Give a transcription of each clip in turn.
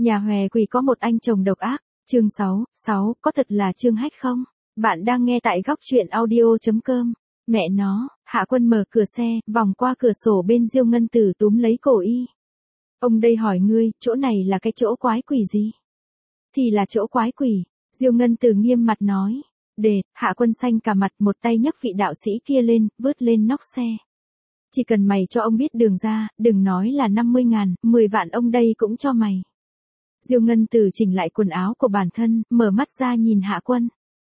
Nhà hòe quỷ có một anh chồng độc ác, chương 6, có thật là Trương Hách không? Bạn đang nghe tại góc truyện audio.com. Mẹ nó, Hạ Quân mở cửa xe, vòng qua cửa sổ bên Diêu Ngân Tử túm lấy cổ y. Ông đây hỏi ngươi, chỗ này là cái chỗ quái quỷ gì? Thì là chỗ quái quỷ, Diêu Ngân Tử nghiêm mặt nói. Hạ Quân xanh cả mặt, một tay nhấc vị đạo sĩ kia lên, vớt lên nóc xe. Chỉ cần mày cho ông biết đường ra, đừng nói là 50.000, 10 vạn ông đây cũng cho mày. Diêu Ngân Tử chỉnh lại quần áo của bản thân, mở mắt ra nhìn Hạ Quân.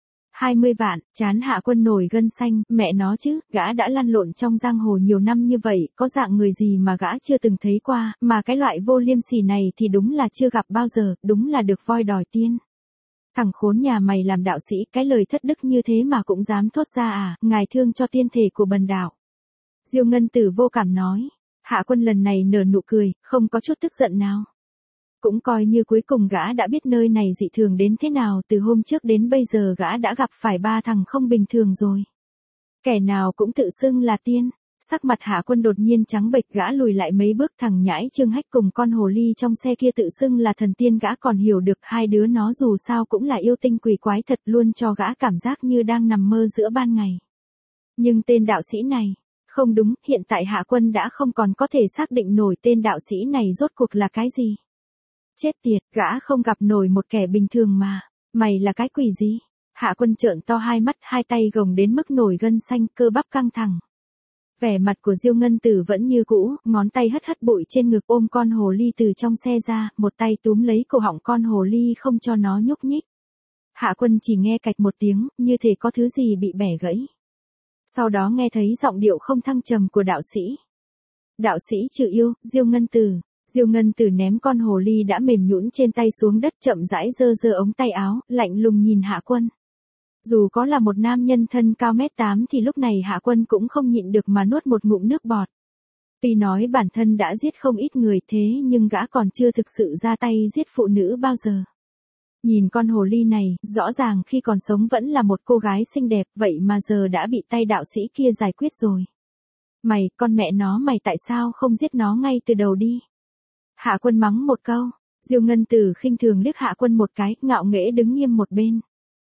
20 vạn, chán Hạ Quân nổi gân xanh, mẹ nó chứ, gã đã lăn lộn trong giang hồ nhiều năm như vậy, có dạng người gì mà gã chưa từng thấy qua, mà cái loại vô liêm sỉ này thì đúng là chưa gặp bao giờ, đúng là được voi đòi tiên. Thằng khốn nhà mày làm đạo sĩ, cái lời thất đức như thế mà cũng dám thốt ra à, ngài thương cho tiên thể của bần đạo. Diêu Ngân Tử vô cảm nói. Hạ Quân lần này nở nụ cười, không có chút tức giận nào. Cũng coi như cuối cùng gã đã biết nơi này dị thường đến thế nào, từ hôm trước đến bây giờ gã đã gặp phải 3 thằng không bình thường rồi. Kẻ nào cũng tự xưng là tiên. Sắc mặt Hạ Quân đột nhiên trắng bệch, gã lùi lại mấy bước, thằng nhãi Trương Hách cùng con hồ ly trong xe kia tự xưng là thần tiên, gã còn hiểu được hai đứa nó dù sao cũng là yêu tinh quỷ quái thật, luôn cho gã cảm giác như đang nằm mơ giữa ban ngày. Nhưng tên đạo sĩ này, không đúng, hiện tại Hạ Quân đã không còn có thể xác định nổi tên đạo sĩ này rốt cuộc là cái gì. Chết tiệt, gã không gặp nổi một kẻ bình thường mà, mày là cái quỷ gì? Hạ Quân trợn to hai mắt, hai tay gồng đến mức nổi gân xanh, cơ bắp căng thẳng. Vẻ mặt của Diêu Ngân Tử vẫn như cũ, ngón tay hất hất bụi trên ngực, ôm con hồ ly từ trong xe ra, một tay túm lấy cổ họng con hồ ly không cho nó nhúc nhích. Hạ Quân chỉ nghe cạch một tiếng, như thể có thứ gì bị bẻ gãy. Sau đó nghe thấy giọng điệu không thăng trầm của đạo sĩ. Đạo sĩ trừ yêu, Diêu Ngân Tử. Diêu Ngân Tử ném con hồ ly đã mềm nhũn trên tay xuống đất, chậm rãi giơ giơ ống tay áo, lạnh lùng nhìn Hạ Quân. Dù có là một nam nhân thân cao 1m8 thì lúc này Hạ Quân cũng không nhịn được mà nuốt một ngụm nước bọt. Tuy nói bản thân đã giết không ít người thế nhưng gã còn chưa thực sự ra tay giết phụ nữ bao giờ. Nhìn con hồ ly này, rõ ràng khi còn sống vẫn là một cô gái xinh đẹp, vậy mà giờ đã bị tay đạo sĩ kia giải quyết rồi. Mày, con mẹ nó mày tại sao không giết nó ngay từ đầu đi? Hạ Quân mắng một câu, Diêu Ngân Tử khinh thường liếc Hạ Quân một cái, ngạo nghễ đứng nghiêm một bên.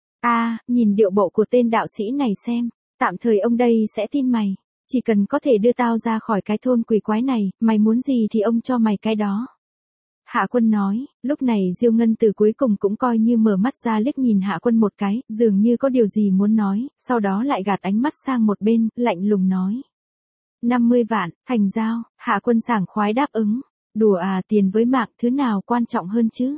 Nhìn điệu bộ của tên đạo sĩ này xem, tạm thời ông đây sẽ tin mày, chỉ cần có thể đưa tao ra khỏi cái thôn quỷ quái này, mày muốn gì thì ông cho mày cái đó. Hạ Quân nói, lúc này Diêu Ngân Tử cuối cùng cũng coi như mở mắt ra liếc nhìn Hạ Quân một cái, dường như có điều gì muốn nói, sau đó lại gạt ánh mắt sang một bên, lạnh lùng nói. 50 vạn, thành giao, Hạ Quân sảng khoái đáp ứng. Đùa à, tiền với mạng thứ nào quan trọng hơn chứ?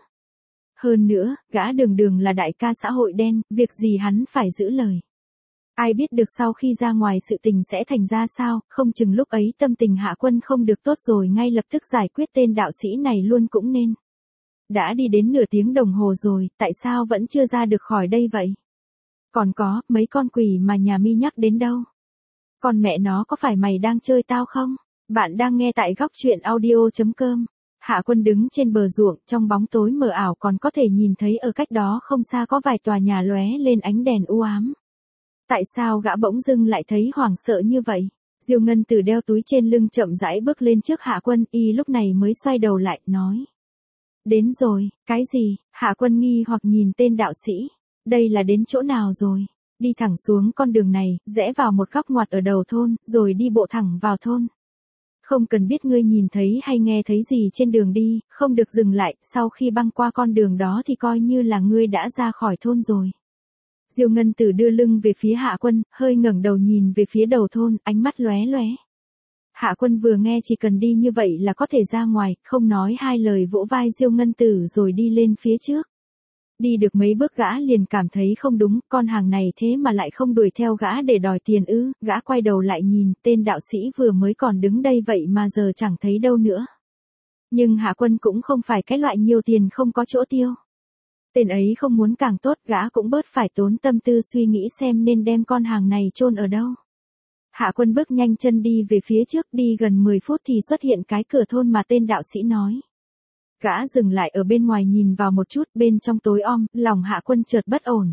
Hơn nữa, gã đường đường là đại ca xã hội đen, việc gì hắn phải giữ lời. Ai biết được sau khi ra ngoài sự tình sẽ thành ra sao, không chừng lúc ấy tâm tình Hạ Quân không được tốt rồi ngay lập tức giải quyết tên đạo sĩ này luôn cũng nên. Đã đi đến nửa tiếng đồng hồ rồi, tại sao vẫn chưa ra được khỏi đây vậy? Còn có, mấy con quỷ mà nhà mi nhắc đến đâu? Còn mẹ nó có phải mày đang chơi tao không? Bạn đang nghe tại góc truyện audio.com. Hạ Quân đứng trên bờ ruộng, trong bóng tối mờ ảo còn có thể nhìn thấy ở cách đó không xa có vài tòa nhà lóe lên ánh đèn u ám. Tại sao gã bỗng dưng lại thấy hoảng sợ như vậy? Diêu Ngân Tử đeo túi trên lưng chậm rãi bước lên trước Hạ Quân, y lúc này mới xoay đầu lại, nói. Đến rồi, cái gì? Hạ Quân nghi hoặc nhìn tên đạo sĩ. Đây là đến chỗ nào rồi? Đi thẳng xuống con đường này, rẽ vào một góc ngoặt ở đầu thôn, rồi đi bộ thẳng vào thôn. Không cần biết ngươi nhìn thấy hay nghe thấy gì trên đường đi, không được dừng lại, sau khi băng qua con đường đó thì coi như là ngươi đã ra khỏi thôn rồi. Diêu Ngân Tử đưa lưng về phía Hạ Quân, hơi ngẩng đầu nhìn về phía đầu thôn, ánh mắt lóe lóe. Hạ Quân vừa nghe chỉ cần đi như vậy là có thể ra ngoài, không nói hai lời vỗ vai Diêu Ngân Tử rồi đi lên phía trước. Đi được mấy bước gã liền cảm thấy không đúng, con hàng này thế mà lại không đuổi theo gã để đòi tiền ư, gã quay đầu lại nhìn, tên đạo sĩ vừa mới còn đứng đây vậy mà giờ chẳng thấy đâu nữa. Nhưng Hạ Quân cũng không phải cái loại nhiều tiền không có chỗ tiêu. Tên ấy không muốn càng tốt, gã cũng bớt phải tốn tâm tư suy nghĩ xem nên đem con hàng này chôn ở đâu. Hạ Quân bước nhanh chân đi về phía trước, đi gần 10 phút thì xuất hiện cái cửa thôn mà tên đạo sĩ nói. Gã dừng lại ở bên ngoài nhìn vào một chút, bên trong tối om, lòng Hạ Quân chợt bất ổn.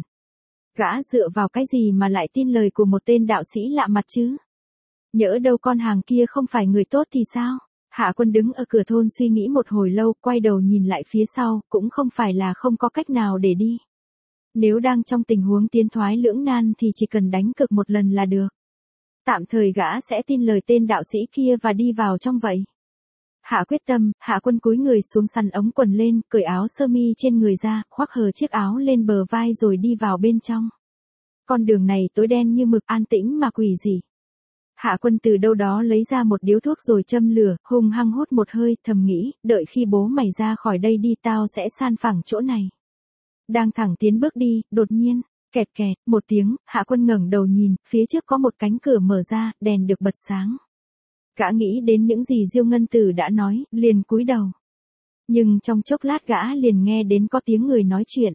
Gã dựa vào cái gì mà lại tin lời của một tên đạo sĩ lạ mặt chứ? Nhỡ đâu con hàng kia không phải người tốt thì sao? Hạ Quân đứng ở cửa thôn suy nghĩ một hồi lâu, quay đầu nhìn lại phía sau, cũng không phải là không có cách nào để đi. Nếu đang trong tình huống tiến thoái lưỡng nan thì chỉ cần đánh cược một lần là được. Tạm thời gã sẽ tin lời tên đạo sĩ kia và đi vào trong vậy. Hạ quyết tâm, Hạ Quân cúi người xuống sắn ống quần lên, cởi áo sơ mi trên người ra, khoác hờ chiếc áo lên bờ vai rồi đi vào bên trong. Con đường này tối đen như mực, an tĩnh mà quỷ dị. Hạ Quân từ đâu đó lấy ra một điếu thuốc rồi châm lửa, hung hăng hút một hơi, thầm nghĩ, đợi khi bố mày ra khỏi đây đi tao sẽ san phẳng chỗ này. Đang thẳng tiến bước đi, đột nhiên, kẹt kẹt, một tiếng, Hạ Quân ngẩng đầu nhìn, phía trước có một cánh cửa mở ra, đèn được bật sáng. Gã nghĩ đến những gì Diêu Ngân Tử đã nói, liền cúi đầu. Nhưng trong chốc lát gã liền nghe đến có tiếng người nói chuyện.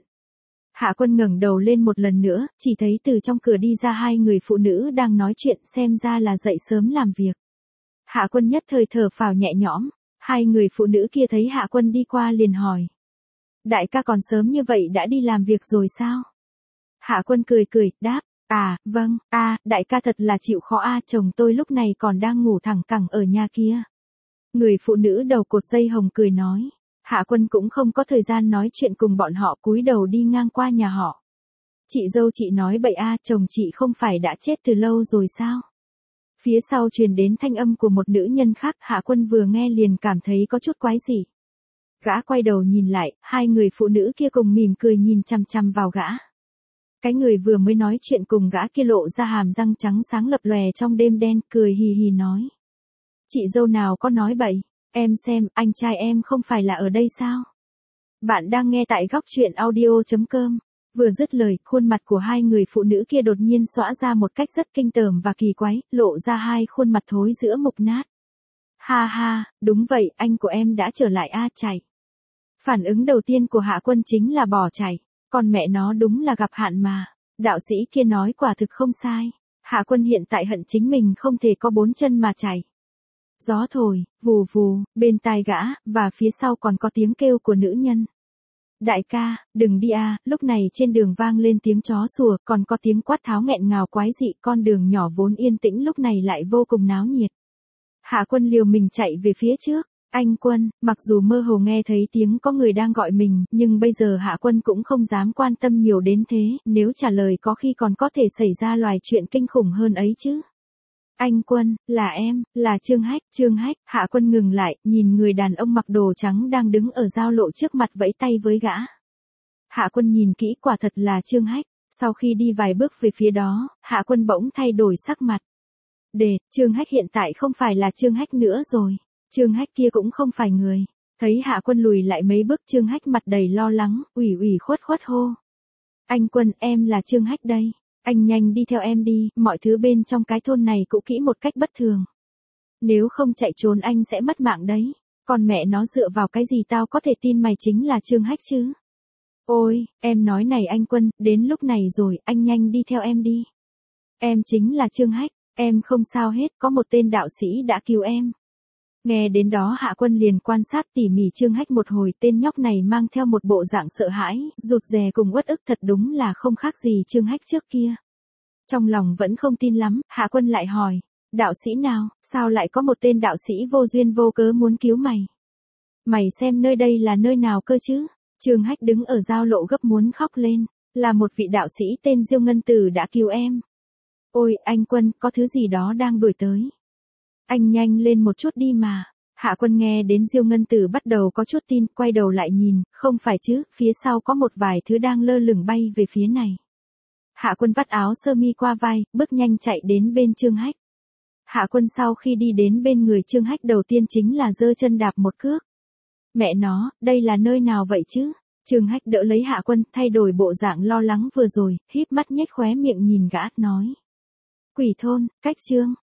Hạ Quân ngẩng đầu lên một lần nữa, chỉ thấy từ trong cửa đi ra hai người phụ nữ đang nói chuyện, xem ra là dậy sớm làm việc. Hạ Quân nhất thời thở phào nhẹ nhõm, hai người phụ nữ kia thấy Hạ Quân đi qua liền hỏi. Đại ca còn sớm như vậy đã đi làm việc rồi sao? Hạ Quân cười cười, đáp, vâng, đại ca thật là chịu khó chồng tôi lúc này còn đang ngủ thẳng cẳng ở nhà kia. Người phụ nữ đầu cột dây hồng cười nói. Hạ Quân cũng không có thời gian nói chuyện cùng bọn họ, cúi đầu đi ngang qua nhà họ. Chị dâu chị nói bậy chồng chị không phải đã chết từ lâu rồi sao? Phía sau truyền đến thanh âm của một nữ nhân khác, Hạ Quân vừa nghe liền cảm thấy có chút quái dị. Gã quay đầu nhìn lại, hai người phụ nữ kia cùng mỉm cười nhìn chằm chằm vào gã. Cái người vừa mới nói chuyện cùng gã kia lộ ra hàm răng trắng sáng lập lòe trong đêm đen, cười hì hì nói. Chị dâu nào có nói bậy, em xem, anh trai em không phải là ở đây sao? Bạn đang nghe tại Góc Chuyện Audio.com. Vừa dứt lời, khuôn mặt của hai người phụ nữ kia đột nhiên xõa ra một cách rất kinh tởm và kỳ quái, lộ ra hai khuôn mặt thối giữa mục nát. Ha ha, đúng vậy, anh của em đã trở lại chạy. Phản ứng đầu tiên của Hạ Quân chính là bỏ chạy. Còn mẹ nó đúng là gặp hạn mà. Đạo sĩ kia nói quả thực không sai. Hạ Quân hiện tại hận chính mình không thể có bốn chân mà chạy. Gió thổi, vù vù, bên tai gã, và phía sau còn có tiếng kêu của nữ nhân. Đại ca, đừng đi lúc này trên đường vang lên tiếng chó sủa, còn có tiếng quát tháo nghẹn ngào quái dị, con đường nhỏ vốn yên tĩnh lúc này lại vô cùng náo nhiệt. Hạ Quân liều mình chạy về phía trước. Anh Quân, mặc dù mơ hồ nghe thấy tiếng có người đang gọi mình, nhưng bây giờ Hạ Quân cũng không dám quan tâm nhiều đến thế, nếu trả lời có khi còn có thể xảy ra loài chuyện kinh khủng hơn ấy chứ. Anh Quân, là em, là Trương Hách, Hạ Quân ngừng lại, nhìn người đàn ông mặc đồ trắng đang đứng ở giao lộ trước mặt vẫy tay với gã. Hạ Quân nhìn kỹ quả thật là Trương Hách, sau khi đi vài bước về phía đó, Hạ Quân bỗng thay đổi sắc mặt. Trương Hách hiện tại không phải là Trương Hách nữa rồi. Trương Hách kia cũng không phải người. Thấy Hạ Quân lùi lại mấy bước, Trương Hách mặt đầy lo lắng, ủy khuất hô. Anh Quân, em là Trương Hách đây. Anh nhanh đi theo em đi, mọi thứ bên trong cái thôn này cũ kỹ một cách bất thường. Nếu không chạy trốn anh sẽ mất mạng đấy. Còn mẹ nó dựa vào cái gì tao có thể tin mày chính là Trương Hách chứ? Ôi, em nói này anh Quân, đến lúc này rồi, anh nhanh đi theo em đi. Em chính là Trương Hách, em không sao hết, có một tên đạo sĩ đã cứu em. Nghe đến đó Hạ Quân liền quan sát tỉ mỉ Trương Hách một hồi, tên nhóc này mang theo một bộ dạng sợ hãi, rụt rè cùng uất ức, thật đúng là không khác gì Trương Hách trước kia. Trong lòng vẫn không tin lắm, Hạ Quân lại hỏi, đạo sĩ nào, sao lại có một tên đạo sĩ vô duyên vô cớ muốn cứu mày? Mày xem nơi đây là nơi nào cơ chứ? Trương Hách đứng ở giao lộ gấp muốn khóc lên, là một vị đạo sĩ tên Diêu Ngân Tử đã cứu em. Ôi, anh Quân, có thứ gì đó đang đuổi tới. Anh nhanh lên một chút đi mà. Hạ Quân nghe đến Diêu Ngân Tử bắt đầu có chút tin, quay đầu lại nhìn, không phải chứ, phía sau có một vài thứ đang lơ lửng bay về phía này. Hạ Quân vắt áo sơ mi qua vai, bước nhanh chạy đến bên Trương Hách. Hạ Quân sau khi đi đến bên người Trương Hách đầu tiên chính là giơ chân đạp một cước. Mẹ nó, đây là nơi nào vậy chứ? Trương Hách đỡ lấy Hạ Quân, thay đổi bộ dạng lo lắng vừa rồi, híp mắt nhếch khóe miệng nhìn gã, nói. Quỷ thôn, cách Trương,